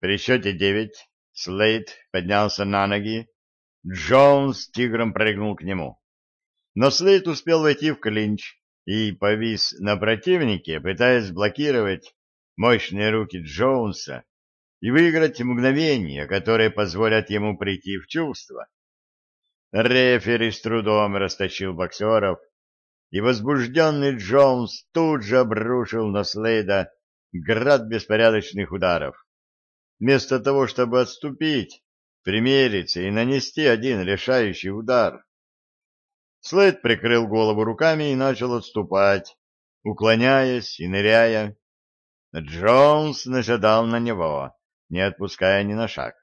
При счете 9 Слейд поднялся на ноги. Джонс тигром прыгнул к нему. Но Слейд успел войти в клинч и повис на противнике, пытаясь блокировать мощные руки Джонса и выиграть мгновения, которые позволят ему прийти в чувство. Рефери с трудом растащил боксеров, и возбужденный Джонс тут же обрушил на Слейда град беспорядочных ударов. Вместо того, чтобы отступить, примериться и нанести один решающий удар. Слейд прикрыл голову руками и начал отступать, уклоняясь и ныряя. Джонс наседал на него, не отпуская ни на шаг.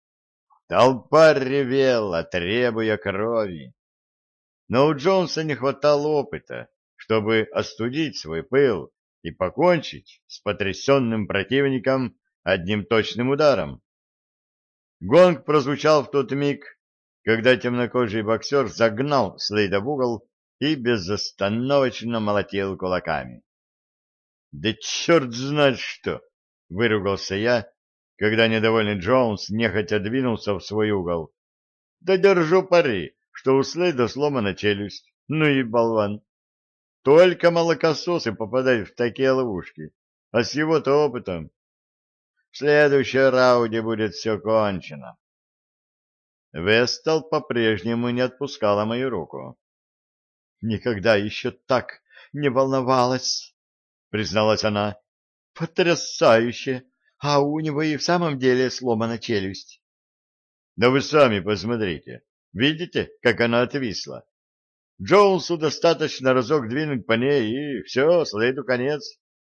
Толпа ревела, требуя крови. Но у Джонса не хватало опыта, чтобы остудить свой пыл и покончить с потрясенным противником одним точным ударом. Гонг прозвучал в тот миг, когда темнокожий боксер загнал Слейда в угол и безостановочно молотил кулаками. «Да черт знает что!» — выругался я, когда недовольный Джонс нехотя двинулся в свой угол. «Да держу пари, что у Слейда сломана челюсть. Ну и болван! Только молокососы попадают в такие ловушки, а с его-то опытом в следующем раунде будет все кончено». Вестал по-прежнему не отпускала мою руку. «Никогда еще так не волновалась», — призналась она. «Потрясающе! А у него и в самом деле сломана челюсть». «Да вы сами посмотрите. Видите, как она отвисла? Джонсу достаточно разок двинуть по ней, и все, Слейду конец».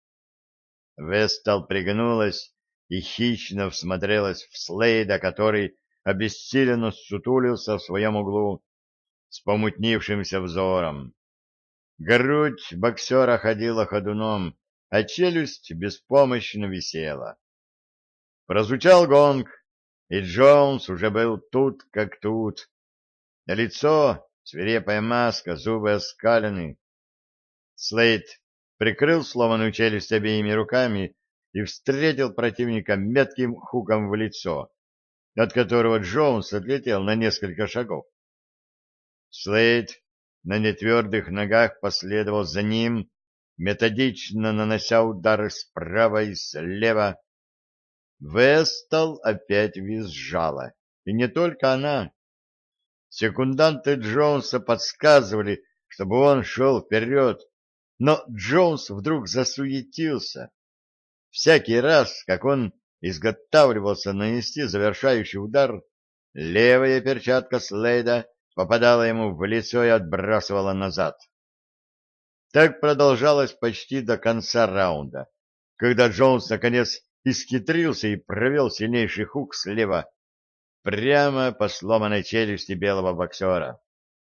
Вестал пригнулась и хищно всмотрелась в Слейда, который обессиленно сутулился в своем углу с помутнившимся взором. Грудь боксера ходила ходуном, а челюсть беспомощно висела. Прозвучал гонг, и Джонс уже был тут как тут. Лицо, свирепая маска, зубы оскалены. Слейд прикрыл сломанную челюсть обеими руками и встретил противника метким хуком в лицо, от которого Джонс отлетел на несколько шагов. Слейд на нетвердых ногах последовал за ним, методично нанося удары справа и слева. Вестал опять визжала, и не только она. Секунданты Джонса подсказывали, чтобы он шел вперед, но Джонс вдруг засуетился. Всякий раз, как он изготавливался нанести завершающий удар, левая перчатка Слейда попадала ему в лицо и отбрасывала назад. Так продолжалось почти до конца раунда, когда Джонс наконец исхитрился и провел сильнейший хук слева прямо по сломанной челюсти белого боксера.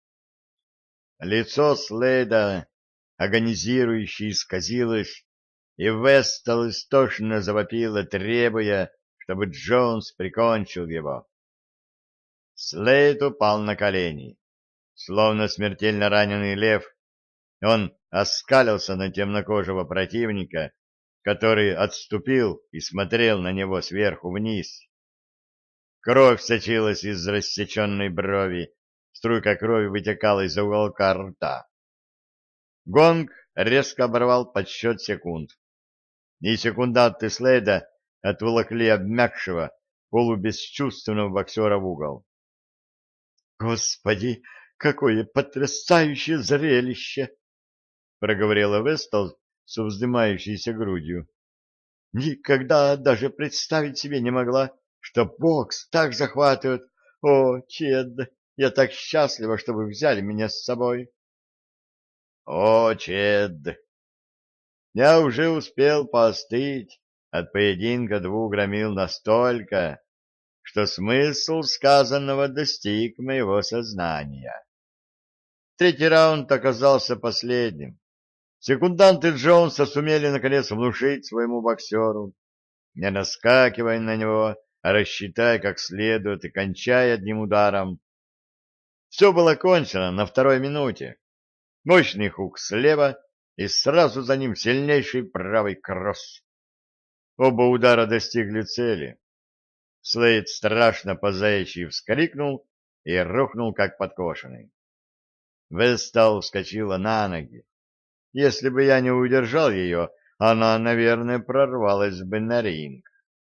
Лицо Слейда агонизирующе исказилось, и Вестал истошно завопила, требуя, чтобы Джонс прикончил его. Слейд упал на колени. Словно смертельно раненый лев, он оскалился на темнокожего противника, который отступил и смотрел на него сверху вниз. Кровь сочилась из рассеченной брови, струйка крови вытекала из уголка рта. Гонг резко оборвал подсчет секунд, и секунданты Слейда отволокли обмякшего, полубесчувственного боксера в угол. «Господи, какое потрясающее зрелище!» — проговорила Вестал с вздымающейся грудью. «Никогда даже представить себе не могла, что бокс так захватывает. О, Чед, я так счастлива, что вы взяли меня с собой». «О, Чед, я уже успел поостыть от поединка двух громил настолько, что смысл сказанного достиг моего сознания. Третий раунд оказался последним. Секунданты Джонса сумели наконец внушить своему боксеру, не наскакивая на него, а рассчитая как следует и кончая одним ударом. Все было кончено на второй минуте. Мощный хук слева и сразу за ним сильнейший правый кросс. Оба удара достигли цели. Слейд страшно по-заячьи вскрикнул и рухнул, как подкошенный. Вестал вскочила на ноги. Если бы я не удержал ее, она, наверное, прорвалась бы на ринг.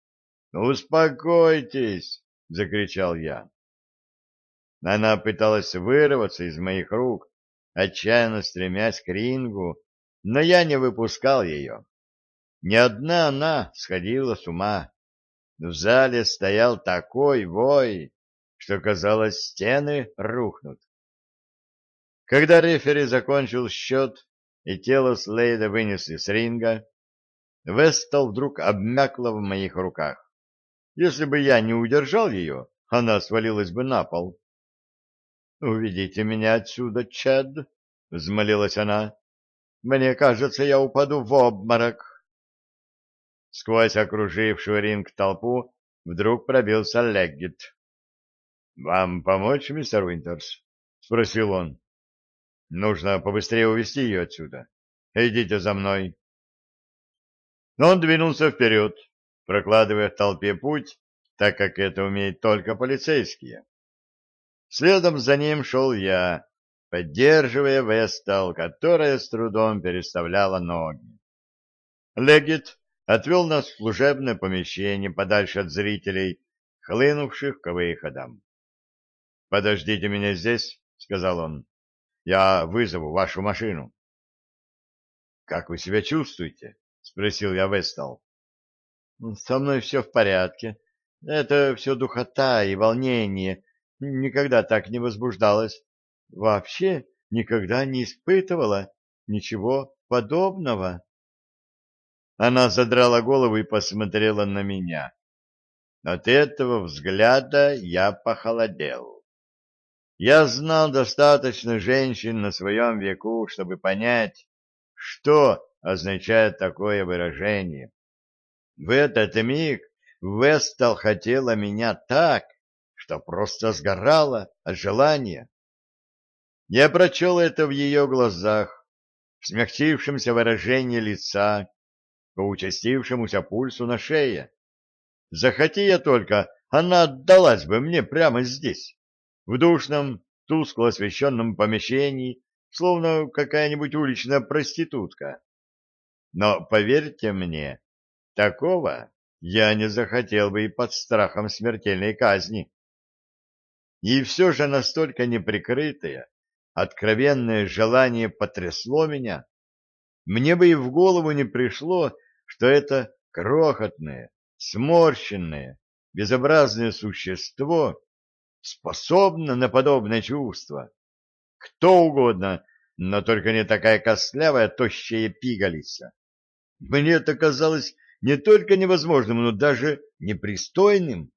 «Успокойтесь!» — закричал я. Она пыталась вырваться из моих рук, отчаянно стремясь к рингу, но я не выпускал ее. Ни одна она сходила с ума. В зале стоял такой вой, что, казалось, стены рухнут. Когда рефери закончил счет и тело Слейда вынесли с ринга, Вестал вдруг обмякла в моих руках. Если бы я не удержал ее, она свалилась бы на пол. «Уведите меня отсюда, Чад!» — взмолилась она. «Мне кажется, я упаду в обморок». Сквозь окружившую ринг толпу вдруг пробился Леггит. «Вам помочь, мистер Уинтерс?» — спросил он. «Нужно побыстрее увезти ее отсюда. Идите за мной». Но он двинулся вперед, прокладывая в толпе путь, так как это умеют только полицейские. Следом за ним шел я, поддерживая Вестал, которая с трудом переставляла ноги. Леггит отвел нас в служебное помещение подальше от зрителей, хлынувших к выходам. «Подождите меня здесь», — сказал он. «Я вызову вашу машину». «Как вы себя чувствуете?» — спросил я Вестал. «Со мной все в порядке. Это все духота и волнение. Никогда так не возбуждалась. Вообще никогда не испытывала ничего подобного». Она задрала голову и посмотрела на меня. От этого взгляда я похолодел. Я знал достаточно женщин на своем веку, чтобы понять, что означает такое выражение. В этот миг Вестал хотела меня так, что просто сгорала от желания. Я прочел это в ее глазах, в смягчившемся выражении лица, по участившемуся пульсу на шее. Захоти я только, она отдалась бы мне прямо здесь, в душном, тускло освещенном помещении, словно какая-нибудь уличная проститутка. Но, поверьте мне, такого я не захотел бы и под страхом смертельной казни. И все же настолько неприкрытое, откровенное желание потрясло меня. Мне бы и в голову не пришло, что это крохотное, сморщенное, безобразное существо способно на подобное чувство. Кто угодно, но только не такая костлявая, тощая пигалица. Мне это казалось не только невозможным, но даже непристойным.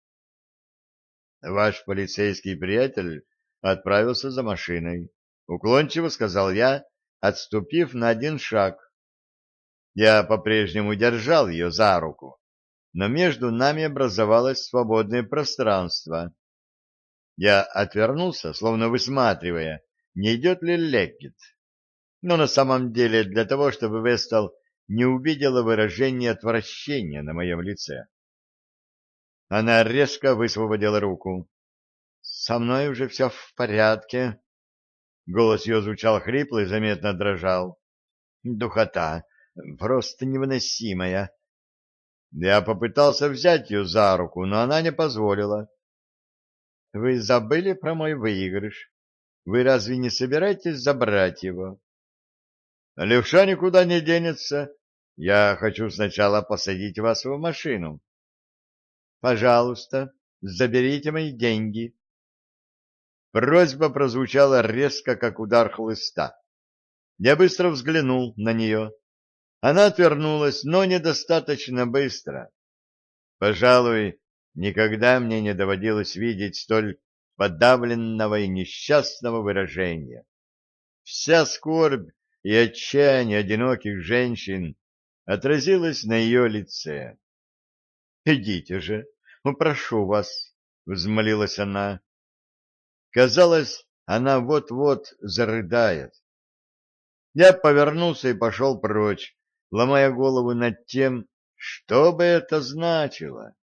Ваш полицейский приятель отправился за машиной. Уклончиво сказал я, отступив на один шаг. Я по-прежнему держал ее за руку, но между нами образовалось свободное пространство. Я отвернулся, словно высматривая, не идет ли Леггит. Но на самом деле для того, чтобы Вестал не увидела выражения отвращения на моем лице. Она резко высвободила руку. «Со мной уже все в порядке». Голос ее звучал хрипло и заметно дрожал. «Духота просто невыносимая». Я попытался взять ее за руку, но она не позволила. «Вы забыли про мой выигрыш? Вы разве не собираетесь забрать его?» «Левша никуда не денется. Я хочу сначала посадить вас в машину». «Пожалуйста, заберите мои деньги». Просьба прозвучала резко, как удар хлыста. Я быстро взглянул на нее. Она отвернулась, но недостаточно быстро. Пожалуй, никогда мне не доводилось видеть столь подавленного и несчастного выражения. Вся скорбь и отчаяние одиноких женщин отразилось на ее лице. «Идите же, прошу вас», — взмолилась она. Казалось, она вот-вот зарыдает. Я повернулся и пошел прочь, ломая голову над тем, что бы это значило.